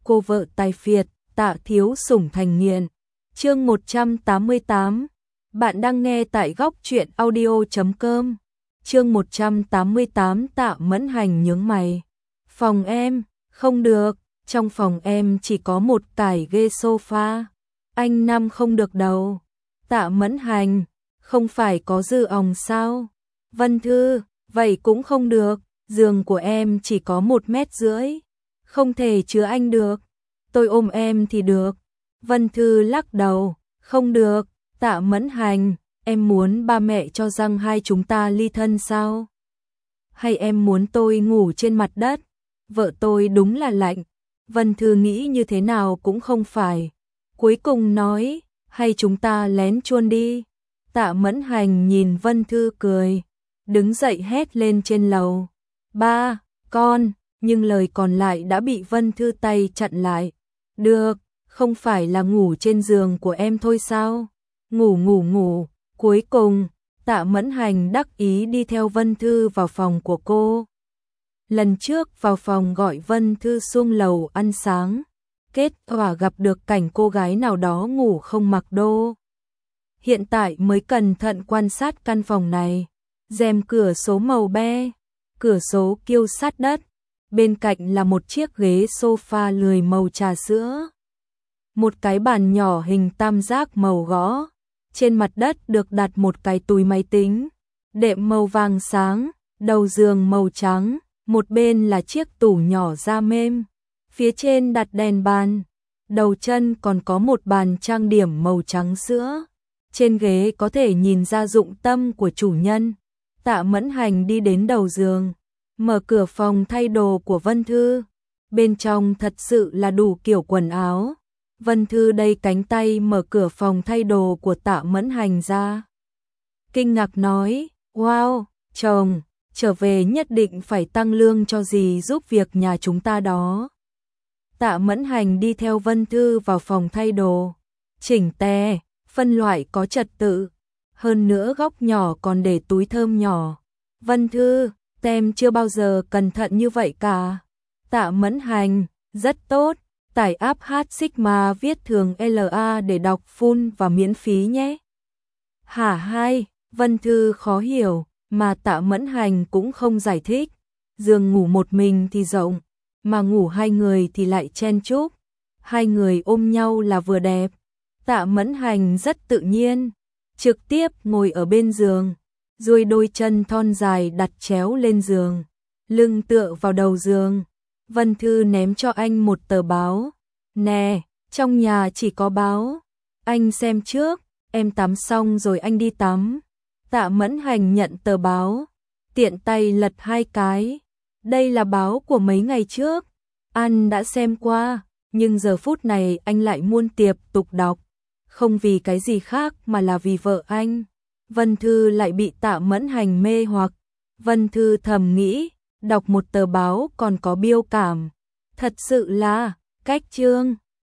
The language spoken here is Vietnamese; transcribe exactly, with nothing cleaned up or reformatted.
cô vợ tài phiệt, Tạ thiếu sủng thành nghiện. Chương một trăm tám mươi tám. Bạn đang nghe tại góc truyện audio chấm com. Chương một trăm tám mươi tám. Tạ Mẫn Hành nhướng mày. Phòng em, không được, trong phòng em chỉ có một cái ghế sofa. Anh nằm không được đâu. Tạ Mẫn Hành, không phải có dư òng sao? Vân Thư, vậy cũng không được, giường của em chỉ có một mét rưỡi, không thể chứa anh được. Tôi ôm em thì được. Vân Thư lắc đầu, không được. Tạ Mẫn Hành, em muốn ba mẹ cho rằng hai chúng ta ly thân sao? Hay em muốn tôi ngủ trên mặt đất? Vợ tôi đúng là lạnh. Vân Thư nghĩ như thế nào cũng không phải. Cuối cùng nói, hay chúng ta lén chuôn đi. Tạ Mẫn Hành nhìn Vân Thư cười, đứng dậy hét lên trên lầu. Ba, con, nhưng lời còn lại đã bị Vân Thư tay chặn lại. Được, không phải là ngủ trên giường của em thôi sao? Ngủ ngủ ngủ. Cuối cùng, Tạ Mẫn Hành đắc ý đi theo Vân Thư vào phòng của cô. Lần trước vào phòng gọi Vân Thư xuống lầu ăn sáng, kết quả gặp được cảnh cô gái nào đó ngủ không mặc đồ. Hiện tại mới cẩn thận quan sát căn phòng này. Rèm cửa sổ màu be, cửa sổ kiêu sát đất, bên cạnh là một chiếc ghế sofa lười màu trà sữa. Một cái bàn nhỏ hình tam giác màu gõ, trên mặt đất được đặt một cái túi máy tính, đệm màu vàng sáng, đầu giường màu trắng, một bên là chiếc tủ nhỏ da mềm, phía trên đặt đèn bàn, đầu chân còn có một bàn trang điểm màu trắng sữa. Trên ghế có thể nhìn ra dụng tâm của chủ nhân. Tạ Mẫn Hành đi đến đầu giường, mở cửa phòng thay đồ của Vân Thư. Bên trong thật sự là đủ kiểu quần áo. Vân Thư đẩy cánh tay mở cửa phòng thay đồ của Tạ Mẫn Hành ra. Kinh ngạc nói, wow, chồng, trở về nhất định phải tăng lương cho dì giúp việc nhà chúng ta đó. Tạ Mẫn Hành đi theo Vân Thư vào phòng thay đồ, chỉnh tề, phân loại có trật tự. Hơn nữa góc nhỏ còn để túi thơm nhỏ. Vân Thư, tem chưa bao giờ cẩn thận như vậy cả. Tạ Mẫn Hành, rất tốt, tải app H Sigma viết thường L A để đọc full và miễn phí nhé. Hả hai, Vân Thư khó hiểu, mà Tạ Mẫn Hành cũng không giải thích. Giường ngủ một mình thì rộng, mà ngủ hai người thì lại chen chúc. Hai người ôm nhau là vừa đẹp. Tạ Mẫn Hành rất tự nhiên, trực tiếp ngồi ở bên giường, duỗi đôi chân thon dài đặt chéo lên giường, lưng tựa vào đầu giường. Vân Thư ném cho anh một tờ báo. Nè, trong nhà chỉ có báo. Anh xem trước, em tắm xong rồi anh đi tắm. Tạ Mẫn Hành nhận tờ báo, tiện tay lật hai cái. Đây là báo của mấy ngày trước. Anh đã xem qua, nhưng giờ phút này anh lại muôn tiếp tục đọc. Không vì cái gì khác mà là vì vợ anh. Vân Thư lại bị Tạ Mẫn Hành mê hoặc. Vân Thư thầm nghĩ, đọc một tờ báo còn có biêu cảm. Thật sự là, cách chương.